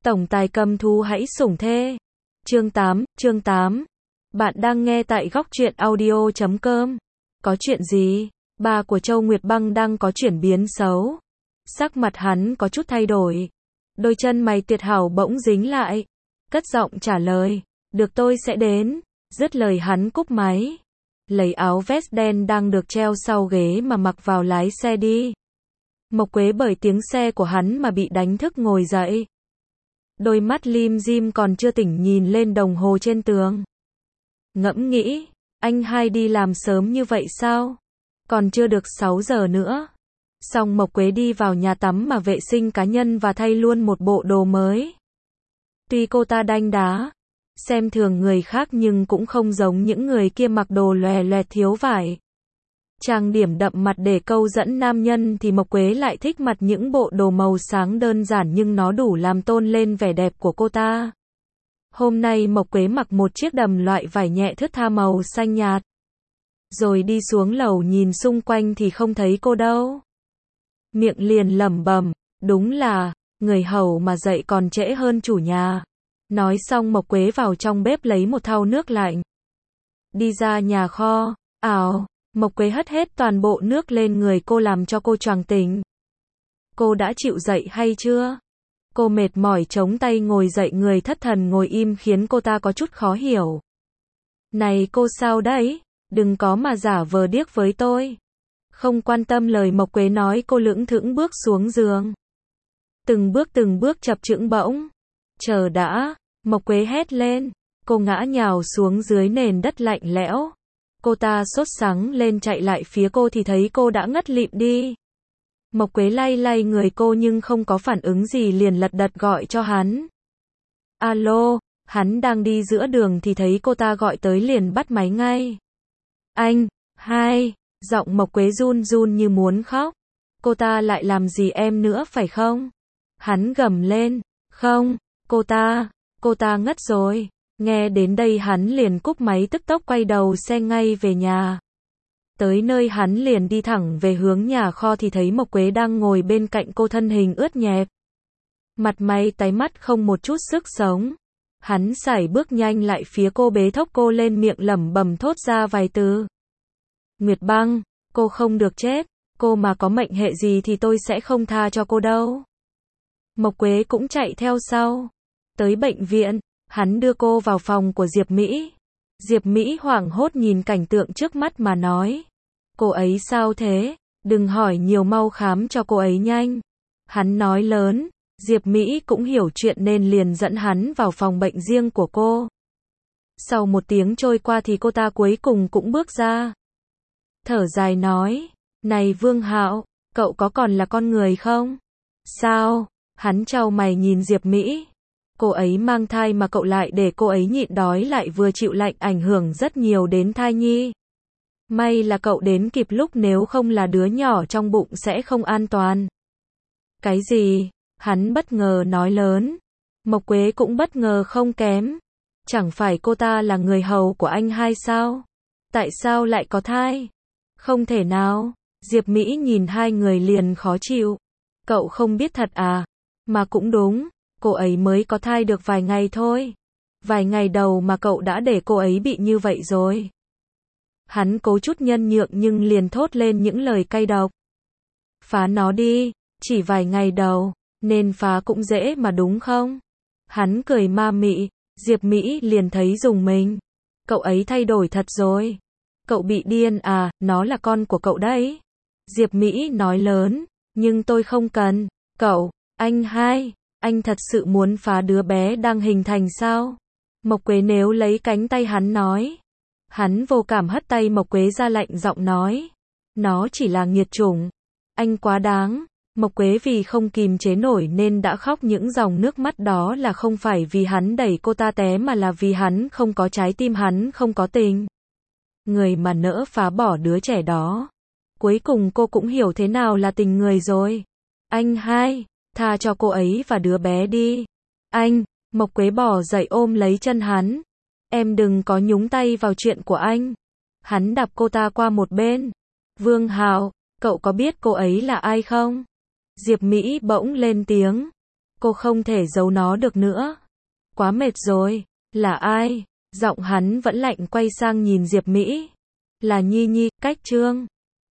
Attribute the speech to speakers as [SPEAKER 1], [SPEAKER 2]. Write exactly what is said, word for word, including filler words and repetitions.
[SPEAKER 1] Tổng tài cầm thú hãy sủng thê. Chương tám, chương tám. Bạn đang nghe tại góc truyện audio chấm com. Có chuyện gì? Ba của Châu Nguyệt Băng đang có chuyển biến xấu. Sắc mặt hắn có chút thay đổi. Đôi chân mày tuyệt hảo bỗng dính lại. Cất giọng trả lời. Được, tôi sẽ đến. Dứt lời hắn cúp máy. Lấy áo vest đen đang được treo sau ghế mà mặc vào lái xe đi. Mộc Quế bởi tiếng xe của hắn mà bị đánh thức ngồi dậy. Đôi mắt lim dim còn chưa tỉnh nhìn lên đồng hồ trên tường. Ngẫm nghĩ, anh hai đi làm sớm như vậy sao? Còn chưa được sáu giờ nữa. Xong Mộc Quế đi vào nhà tắm mà vệ sinh cá nhân và thay luôn một bộ đồ mới. Tuy cô ta đanh đá, xem thường người khác nhưng cũng không giống những người kia mặc đồ lòe loẹt thiếu vải. Trang điểm đậm mặt để câu dẫn nam nhân thì Mộc Quế lại thích mặc những bộ đồ màu sáng đơn giản nhưng nó đủ làm tôn lên vẻ đẹp của cô ta. Hôm nay Mộc Quế mặc một chiếc đầm loại vải nhẹ thướt tha màu xanh nhạt. Rồi đi xuống lầu nhìn xung quanh thì không thấy cô đâu. Miệng liền lẩm bẩm, đúng là, người hầu mà dậy còn trễ hơn chủ nhà. Nói xong Mộc Quế vào trong bếp lấy một thau nước lạnh. Đi ra nhà kho, ảo. Mộc Quế hất hết toàn bộ nước lên người cô làm cho cô choàng tỉnh. Cô đã chịu dậy hay chưa? Cô mệt mỏi chống tay ngồi dậy, người thất thần ngồi im khiến cô ta có chút khó hiểu. Này cô sao đấy? Đừng có mà giả vờ điếc với tôi. Không quan tâm lời Mộc Quế nói, cô lững thững bước xuống giường. Từng bước từng bước chập chững bỗng. Chờ đã, Mộc Quế hét lên. Cô ngã nhào xuống dưới nền đất lạnh lẽo. Cô ta sốt sắng lên chạy lại phía cô thì thấy cô đã ngất lịm đi. Mộc Quế lay lay người cô nhưng không có phản ứng gì, liền lật đật gọi cho hắn. Alo, hắn đang đi giữa đường thì thấy cô ta gọi tới liền bắt máy ngay. Anh, hai, giọng Mộc Quế run run như muốn khóc. Cô ta lại làm gì em nữa phải không? Hắn gầm lên. Không, cô ta, cô ta ngất rồi. Nghe đến đây hắn liền cúp máy, tức tốc quay đầu xe ngay về nhà. Tới nơi hắn liền đi thẳng về hướng nhà kho thì thấy Mộc Quế đang ngồi bên cạnh cô, thân hình ướt nhẹp. Mặt mày tái mắt không một chút sức sống. Hắn sải bước nhanh lại phía cô, bế thốc cô lên, miệng lẩm bẩm thốt ra vài từ. Nguyệt Băng, cô không được chết, cô mà có mệnh hệ gì thì tôi sẽ không tha cho cô đâu. Mộc Quế cũng chạy theo sau. Tới bệnh viện. Hắn đưa cô vào phòng của Diệp Mỹ. Diệp Mỹ hoảng hốt nhìn cảnh tượng trước mắt mà nói. Cô ấy sao thế? Đừng hỏi nhiều, mau khám cho cô ấy nhanh. Hắn nói lớn. Diệp Mỹ cũng hiểu chuyện nên liền dẫn hắn vào phòng bệnh riêng của cô. Sau một tiếng trôi qua thì cô ta cuối cùng cũng bước ra. Thở dài nói. Này Vương Hạo, cậu có còn là con người không? Sao? Hắn chau mày nhìn Diệp Mỹ. Cô ấy mang thai mà cậu lại để cô ấy nhịn đói lại vừa chịu lạnh, ảnh hưởng rất nhiều đến thai nhi. May là cậu đến kịp lúc, nếu không là đứa nhỏ trong bụng sẽ không an toàn. Cái gì? Hắn bất ngờ nói lớn. Mộc Quế cũng bất ngờ không kém. Chẳng phải cô ta là người hầu của anh hai sao? Tại sao lại có thai? Không thể nào. Diệp Mỹ nhìn hai người liền khó chịu. Cậu không biết thật à? Mà cũng đúng. Cô ấy mới có thai được vài ngày thôi. Vài ngày đầu mà cậu đã để cô ấy bị như vậy rồi. Hắn cố chút nhân nhượng nhưng liền thốt lên những lời cay độc. Phá nó đi, chỉ vài ngày đầu, nên phá cũng dễ mà đúng không? Hắn cười ma mị, Diệp Mỹ liền thấy rùng mình. Cậu ấy thay đổi thật rồi. Cậu bị điên à, nó là con của cậu đấy. Diệp Mỹ nói lớn, nhưng tôi không cần. Cậu, anh hai. Anh thật sự muốn phá đứa bé đang hình thành sao? Mộc Quế nếu lấy cánh tay hắn nói. Hắn vô cảm hất tay Mộc Quế ra, lạnh giọng nói. Nó chỉ là nghiệt chủng. Anh quá đáng. Mộc Quế vì không kìm chế nổi nên đã khóc, những dòng nước mắt đó là không phải vì hắn đẩy cô ta té mà là vì hắn không có trái tim, hắn không có tình. Người mà nỡ phá bỏ đứa trẻ đó. Cuối cùng cô cũng hiểu thế nào là tình người rồi. Anh hai. Tha cho cô ấy và đứa bé đi. Anh, Mộc Quế bỏ dậy ôm lấy chân hắn. Em đừng có nhúng tay vào chuyện của anh. Hắn đạp cô ta qua một bên. Vương Hạo, cậu có biết cô ấy là ai không? Diệp Mỹ bỗng lên tiếng. Cô không thể giấu nó được nữa. Quá mệt rồi. Là ai? Giọng hắn vẫn lạnh, quay sang nhìn Diệp Mỹ. Là Nhi Nhi, cách Trương.